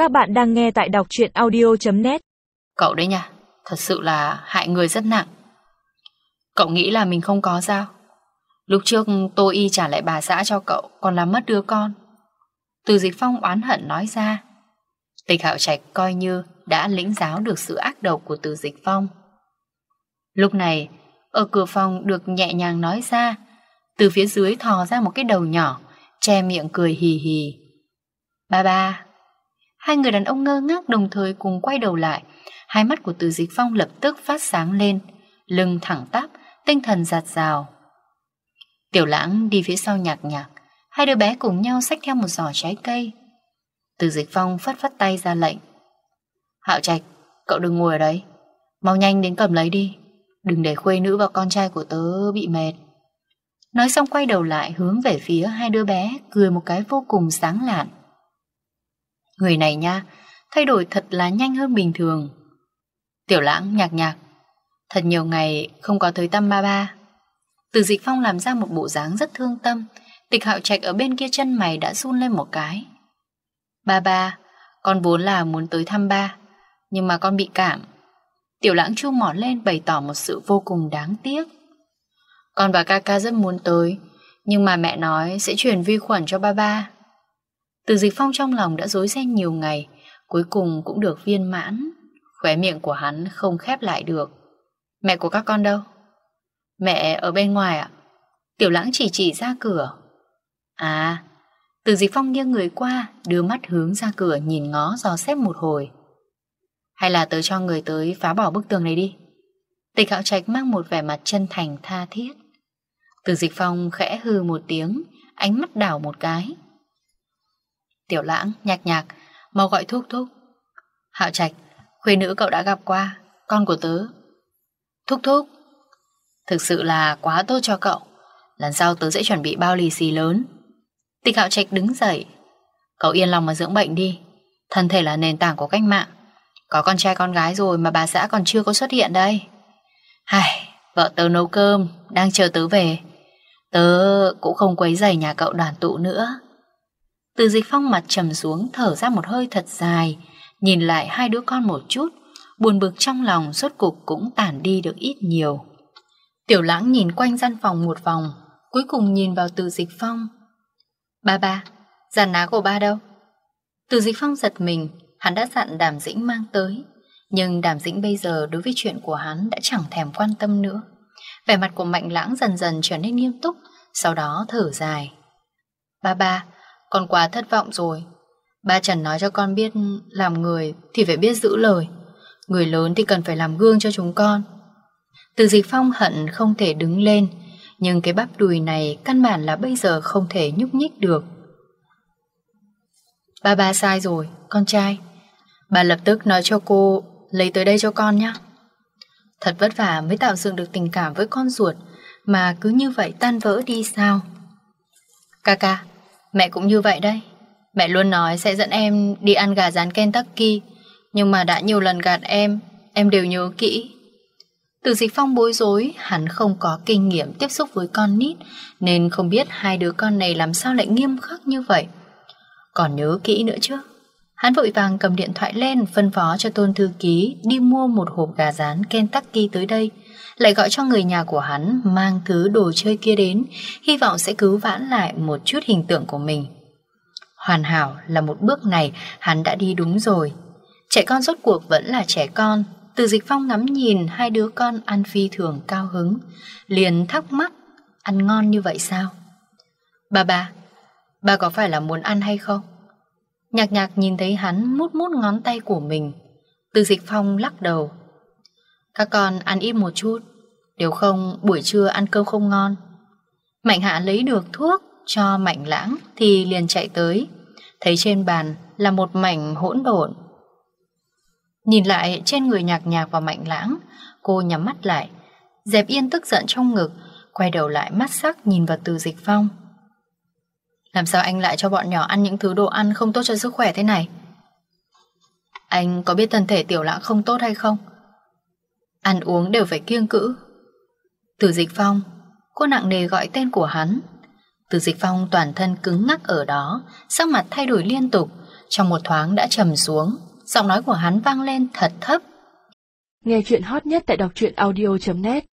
Các bạn đang nghe tại đọc truyện audio.net. Cậu đấy nha, thật sự là hại người rất nặng. Cậu nghĩ là mình không có sao? Lúc trước tôi y trả lại bà xã cho cậu, còn làm mất đứa con. Từ Dịch Phong oán hận nói ra. Tịch Hạo Trạch coi như đã lĩnh giáo được sự ác độc của Từ Dịch Phong. Lúc này, ở cửa phòng được nhẹ nhàng nói ra, từ phía dưới thò ra một cái đầu nhỏ, che miệng cười hì hì. Ba. Hai người đàn ông ngơ ngác đồng thời cùng quay đầu lại. Hai mắt của Từ Dịch Phong lập tức phát sáng lên, lưng thẳng tắp, tinh thần dạt dào. Tiểu Lãng đi phía sau Nhạc Nhạc, hai đứa bé cùng nhau xách theo một giỏ trái cây. Từ Dịch Phong phất phất tay ra lệnh. Hạo Trạch, cậu đừng ngồi ở đấy, mau nhanh đến cầm lấy đi, đừng để khuê nữ và con trai của tớ bị mệt. Nói xong quay đầu lại hướng về phía hai đứa bé, cười một cái vô cùng sáng lạn. Người này nha, thay đổi thật là nhanh hơn bình thường. Tiểu Lãng, Nhạc Nhạc, thật nhiều ngày không có tới thăm ba. Từ Dịch Phong làm ra một bộ dáng rất thương tâm. Tịch Hạo Trạch ở bên kia chân mày đã run lên một cái. Ba, con vốn là muốn tới thăm ba, nhưng mà con bị cảm. Tiểu Lãng chu mỏ lên bày tỏ một sự vô cùng đáng tiếc. Con và ca rất muốn tới, nhưng mà mẹ nói sẽ truyền vi khuẩn cho ba. Từ Dịch Phong trong lòng đã rối ren nhiều ngày, cuối cùng cũng được viên mãn. Khóe miệng của hắn không khép lại được. Mẹ của các con đâu? Mẹ ở bên ngoài ạ. Tiểu Lãng chỉ ra cửa. À, Từ Dịch Phong nghiêng người qua, đưa mắt hướng ra cửa nhìn ngó dò xét một hồi. Hay là tớ cho người tới phá bỏ bức tường này đi. Tịch Hạo Trạch mang một vẻ mặt chân thành tha thiết. Từ Dịch Phong khẽ hừ một tiếng, ánh mắt đảo một cái. Tiểu Lãng, Nhạc Nhạc, mau gọi thúc. Hạo Trạch, khuê nữ cậu đã gặp qua, con của tớ. Thúc, thực sự là quá tốt cho cậu. Lần sau tớ sẽ chuẩn bị bao lì xì lớn. Tịch Hạo Trạch đứng dậy. Cậu yên lòng mà dưỡng bệnh đi, thân thể là nền tảng của cách mạng. Có con trai con gái rồi mà bà xã còn chưa có xuất hiện đây. Vợ tớ nấu cơm, đang chờ tớ về. Tớ cũng không quấy rầy nhà cậu đoàn tụ nữa. Từ Dịch Phong mặt trầm xuống, thở ra một hơi thật dài, nhìn lại hai đứa con một chút, buồn bực trong lòng rốt cục cũng tản đi được ít nhiều. Tiểu Lãng nhìn quanh gian phòng một vòng, cuối cùng nhìn vào Từ Dịch Phong. Ba, giàn ná của ba đâu? Từ Dịch Phong giật mình, hắn đã dặn Đàm Dĩnh mang tới, nhưng Đàm Dĩnh bây giờ đối với chuyện của hắn đã chẳng thèm quan tâm nữa. Vẻ mặt của Mạnh Lãng dần dần trở nên nghiêm túc, sau đó thở dài. Ba, con quá thất vọng rồi. Ba Trần nói cho con biết làm người thì phải biết giữ lời. Người lớn thì cần phải làm gương cho chúng con. Từ Dịch Phong hận không thể đứng lên, nhưng cái bắp đùi này căn bản là bây giờ không thể nhúc nhích được. Ba sai rồi, con trai. Bà lập tức nói cho cô lấy tới đây cho con nhé. Thật vất vả mới tạo dựng được tình cảm với con ruột, mà cứ như vậy tan vỡ đi sao? Ca, mẹ cũng như vậy đây. Mẹ luôn nói sẽ dẫn em đi ăn gà rán Kentucky, nhưng mà đã nhiều lần gạt em đều nhớ kỹ. Từ Dịch Phong bối rối, hắn không có kinh nghiệm tiếp xúc với con nít, nên không biết hai đứa con này làm sao lại nghiêm khắc như vậy. Còn nhớ kỹ nữa chứ. Hắn vội vàng cầm điện thoại lên, phân phó cho Tôn thư ký đi mua một hộp gà rán Kentucky tới đây, lại gọi cho người nhà của hắn mang thứ đồ chơi kia đến, hy vọng sẽ cứu vãn lại một chút hình tượng của mình. Hoàn hảo là một bước này hắn đã đi đúng rồi. Trẻ con rốt cuộc vẫn là trẻ con. Từ Dịch Phong ngắm nhìn hai đứa con ăn phi thường cao hứng, liền thắc mắc, ăn ngon như vậy sao? Ba có phải là muốn ăn hay không? Nhạc Nhạc nhìn thấy hắn mút ngón tay của mình. Từ Dịch Phong lắc đầu. Các con ăn ít một chút, nếu không buổi trưa ăn cơm không ngon. Mạnh Hạ lấy được thuốc cho Mạnh Lãng thì liền chạy tới, thấy trên bàn là một mảnh hỗn độn. Nhìn lại trên người Nhạc Nhạc và Mạnh Lãng, cô nhắm mắt lại, dẹp yên tức giận trong ngực, quay đầu lại mắt sắc nhìn vào Từ Dịch Phong. Làm sao anh lại cho bọn nhỏ ăn những thứ đồ ăn không tốt cho sức khỏe thế này? Anh có biết thân thể Tiểu Lãng không tốt hay không? Ăn uống đều phải kiêng cữ. Từ Dịch Phong, cô nặng nề gọi tên của hắn. Từ Dịch Phong toàn thân cứng ngắc ở đó, sắc mặt thay đổi liên tục, trong một thoáng đã trầm xuống. Giọng nói của hắn vang lên thật thấp. Nghe chuyện hot nhất tại đọc truyện audio.net.